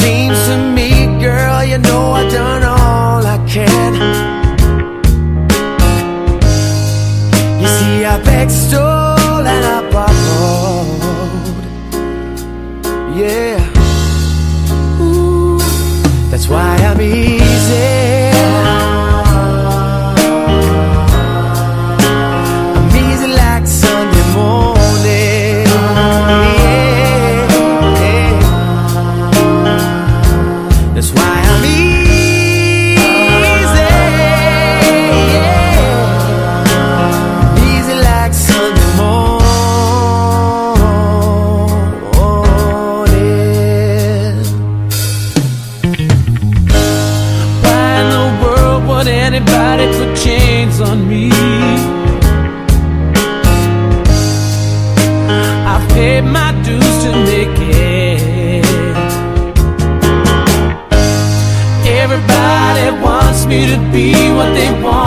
seems to me, girl, you know I've done all I can. You see, I begged, stole, and I borrowed. Yeah. Ooh, that's why I'm easy. I'm easy like Sunday morning. Yeah. That's why I'm easy. Yeah. Easy like Sunday morning. Why in the world would anybody put chains on me? I've paid my dues to make it. Everybody wants me to be what they want